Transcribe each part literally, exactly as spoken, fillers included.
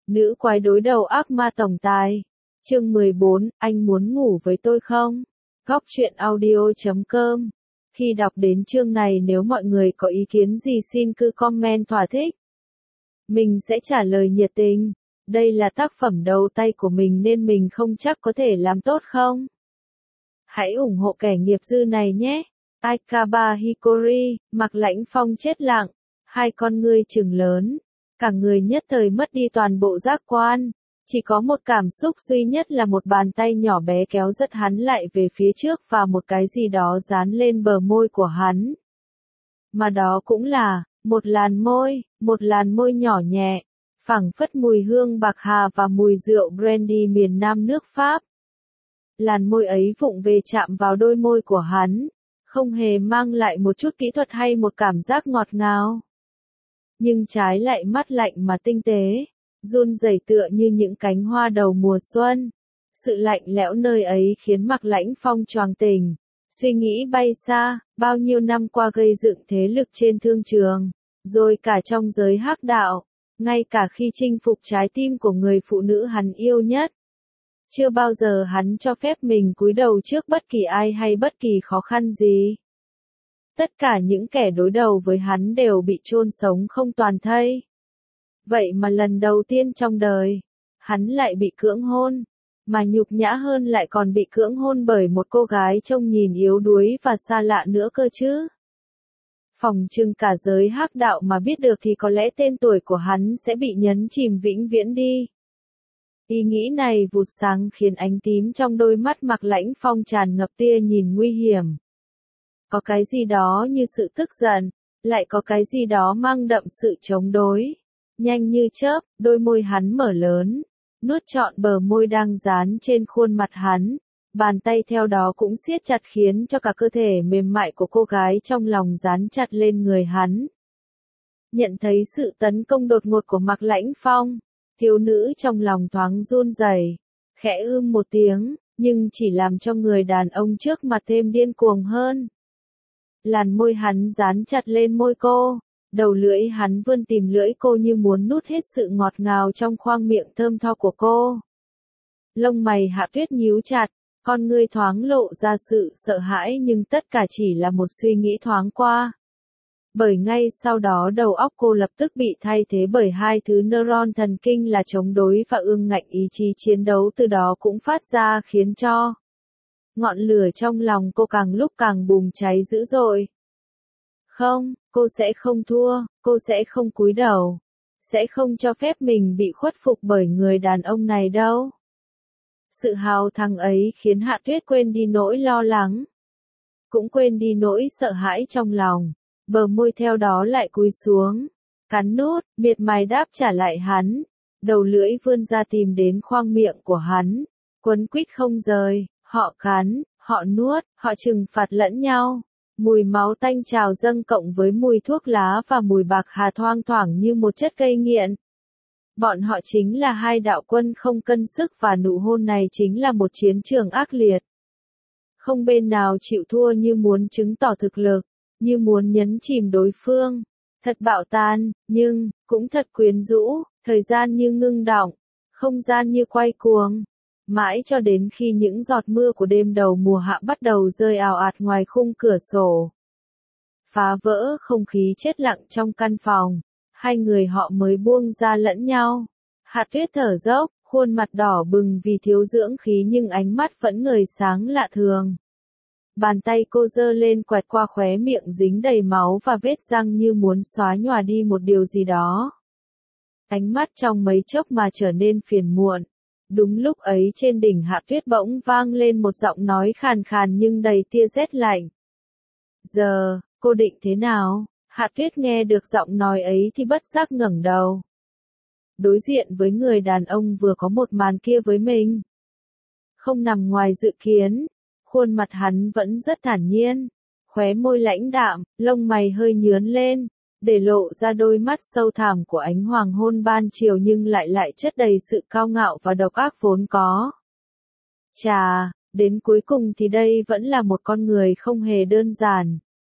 Nữ quái đối đầu ác ma tổng tài. Chương mười bốn, anh muốn ngủ với tôi không? Góc truyện audio chấm com. Khi đọc đến chương này, nếu mọi người có ý kiến gì xin cứ comment thỏa thích. Mình sẽ trả lời nhiệt tình. Đây là tác phẩm đầu tay của mình nên mình không chắc có thể làm tốt không? Hãy ủng hộ kẻ nghiệp dư này nhé. Aikaba Hikori, Mạc Lãnh Phong chết lặng, hai con ngươi trừng lớn, cả người nhất thời mất đi toàn bộ giác quan, chỉ có một cảm xúc duy nhất là một bàn tay nhỏ bé kéo giật hắn lại về phía trước và một cái gì đó dán lên bờ môi của hắn. Mà đó cũng là một làn môi, một làn môi nhỏ nhẹ, phảng phất mùi hương bạc hà và mùi rượu brandy miền Nam nước Pháp. Làn môi ấy vụng về chạm vào đôi môi của hắn, không hề mang lại một chút kỹ thuật hay một cảm giác ngọt ngào. Nhưng trái lại mát lạnh mà tinh tế, run rẩy tựa như những cánh hoa đầu mùa xuân. Sự lạnh lẽo nơi ấy khiến Mạc Lãnh Phong choàng tỉnh, suy nghĩ bay xa, bao nhiêu năm qua gây dựng thế lực trên thương trường, rồi cả trong giới hắc đạo, ngay cả khi chinh phục trái tim của người phụ nữ hắn yêu nhất. Chưa bao giờ hắn cho phép mình cúi đầu trước bất kỳ ai hay bất kỳ khó khăn gì. Tất cả những kẻ đối đầu với hắn đều bị chôn sống không toàn thây. Vậy mà lần đầu tiên trong đời, hắn lại bị cưỡng hôn, mà nhục nhã hơn lại còn bị cưỡng hôn bởi một cô gái trông nhìn yếu đuối và xa lạ nữa cơ chứ. Phỏng chừng cả giới hắc đạo mà biết được thì có lẽ tên tuổi của hắn sẽ bị nhấn chìm vĩnh viễn đi. Ý nghĩ này vụt sáng khiến ánh tím trong đôi mắt Mạc Lãnh Phong tràn ngập tia nhìn nguy hiểm. Có cái gì đó như sự tức giận, lại có cái gì đó mang đậm sự chống đối. Nhanh như chớp, đôi môi hắn mở lớn, nuốt trọn bờ môi đang dán trên khuôn mặt hắn, bàn tay theo đó cũng siết chặt khiến cho cả cơ thể mềm mại của cô gái trong lòng dán chặt lên người hắn. Nhận thấy sự tấn công đột ngột của Mạc Lãnh Phong, thiếu nữ trong lòng thoáng run rẩy, khẽ ưm một tiếng, nhưng chỉ làm cho người đàn ông trước mặt thêm điên cuồng hơn. Làn môi hắn dán chặt lên môi cô, đầu lưỡi hắn vươn tìm lưỡi cô như muốn nuốt hết sự ngọt ngào trong khoang miệng thơm tho của cô. Lông mày Hạ Tuyết nhíu chặt, con ngươi thoáng lộ ra sự sợ hãi nhưng tất cả chỉ là một suy nghĩ thoáng qua. Bởi ngay sau đó đầu óc cô lập tức bị thay thế bởi hai thứ neuron thần kinh là chống đối và ương ngạnh, ý chí chiến đấu từ đó cũng phát ra khiến cho ngọn lửa trong lòng cô càng lúc càng bùng cháy dữ dội. Không, cô sẽ không thua, cô sẽ không cúi đầu, sẽ không cho phép mình bị khuất phục bởi người đàn ông này đâu. Sự hào thắng ấy khiến Hạ Tuyết quên đi nỗi lo lắng, cũng quên đi nỗi sợ hãi trong lòng. Bờ môi theo đó lại cúi xuống, cắn nút, miệt mài đáp trả lại hắn, đầu lưỡi vươn ra tìm đến khoang miệng của hắn, quấn quýt không rời, họ cắn, họ nuốt, họ trừng phạt lẫn nhau, mùi máu tanh trào dâng cộng với mùi thuốc lá và mùi bạc hà thoang thoảng như một chất gây nghiện. Bọn họ chính là hai đạo quân không cân sức và nụ hôn này chính là một chiến trường ác liệt. Không bên nào chịu thua như muốn chứng tỏ thực lực, như muốn nhấn chìm đối phương, thật bạo tàn, nhưng, cũng thật quyến rũ, thời gian như ngưng đọng, không gian như quay cuồng, mãi cho đến khi những giọt mưa của đêm đầu mùa hạ bắt đầu rơi ào ạt ngoài khung cửa sổ. Phá vỡ không khí chết lặng trong căn phòng, hai người họ mới buông ra lẫn nhau. Hạ Tuyết thở dốc, khuôn mặt đỏ bừng vì thiếu dưỡng khí nhưng ánh mắt vẫn ngời sáng lạ thường. Bàn tay cô giơ lên quẹt qua khóe miệng dính đầy máu và vết răng như muốn xóa nhòa đi một điều gì đó. Ánh mắt trong mấy chốc mà trở nên phiền muộn. Đúng lúc ấy trên đỉnh Hạ Tuyết bỗng vang lên một giọng nói khàn khàn nhưng đầy tia rét lạnh. Giờ, cô định thế nào? Hạ Tuyết nghe được giọng nói ấy thì bất giác ngẩng đầu. Đối diện với người đàn ông vừa có một màn kia với mình. Không nằm ngoài dự kiến. Khuôn mặt hắn vẫn rất thản nhiên, khóe môi lãnh đạm, lông mày hơi nhướn lên, để lộ ra đôi mắt sâu thẳm của ánh hoàng hôn ban chiều nhưng lại lại chất đầy sự cao ngạo và độc ác vốn có. Chà, đến cuối cùng thì đây vẫn là một con người không hề đơn giản.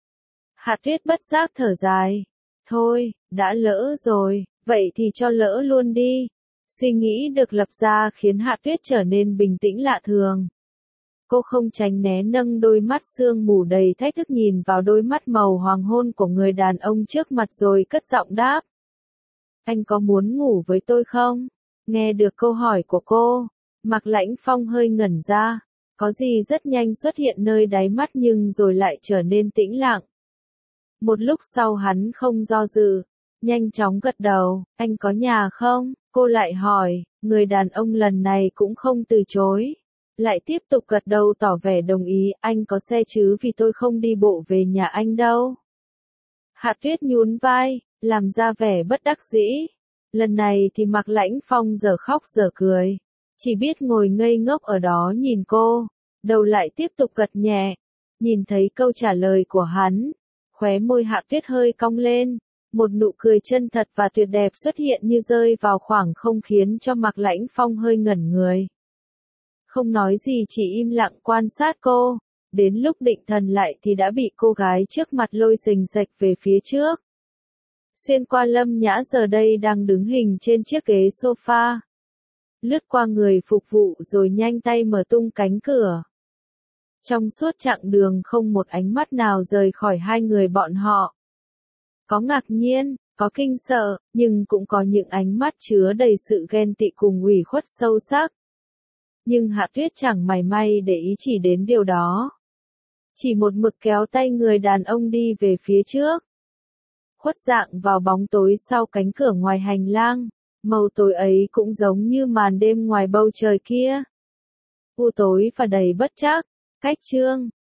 Hạ Tuyết bất giác thở dài. Thôi, đã lỡ rồi, vậy thì cho lỡ luôn đi. Suy nghĩ được lập ra khiến Hạ Tuyết trở nên bình tĩnh lạ thường. Cô không tránh né nâng đôi mắt sương mù đầy thách thức nhìn vào đôi mắt màu hoàng hôn của người đàn ông trước mặt rồi cất giọng đáp. Anh có muốn ngủ với tôi không? Nghe được câu hỏi của cô, Mạc Lãnh Phong hơi ngẩn ra, có gì rất nhanh xuất hiện nơi đáy mắt nhưng rồi lại trở nên tĩnh lặng. Một lúc sau hắn không do dự, nhanh chóng gật đầu, anh có nhà không? Cô lại hỏi, người đàn ông lần này cũng không từ chối. Lại tiếp tục gật đầu tỏ vẻ đồng ý, anh có xe chứ vì tôi không đi bộ về nhà anh đâu. Hạ Tuyết nhún vai, làm ra vẻ bất đắc dĩ. Lần này thì Mạc Lãnh Phong giờ khóc giờ cười. Chỉ biết ngồi ngây ngốc ở đó nhìn cô, đầu lại tiếp tục gật nhẹ. Nhìn thấy câu trả lời của hắn, khóe môi Hạ Tuyết hơi cong lên. Một nụ cười chân thật và tuyệt đẹp xuất hiện như rơi vào khoảng không khiến cho Mạc Lãnh Phong hơi ngẩn người. Không nói gì chỉ im lặng quan sát cô, đến lúc định thần lại thì đã bị cô gái trước mặt lôi rình rạch về phía trước. Xuyên qua Lâm Nhã giờ đây đang đứng hình trên chiếc ghế sofa. Lướt qua người phục vụ rồi nhanh tay mở tung cánh cửa. Trong suốt chặng đường không một ánh mắt nào rời khỏi hai người bọn họ. Có ngạc nhiên, có kinh sợ, nhưng cũng có những ánh mắt chứa đầy sự ghen tị cùng ủy khuất sâu sắc. Nhưng Hạ Tuyết chẳng mảy may để ý chỉ đến điều đó. Chỉ một mực kéo tay người đàn ông đi về phía trước. Khuất dạng vào bóng tối sau cánh cửa ngoài hành lang, màu tối ấy cũng giống như màn đêm ngoài bầu trời kia. U tối và đầy bất trắc, cách chương.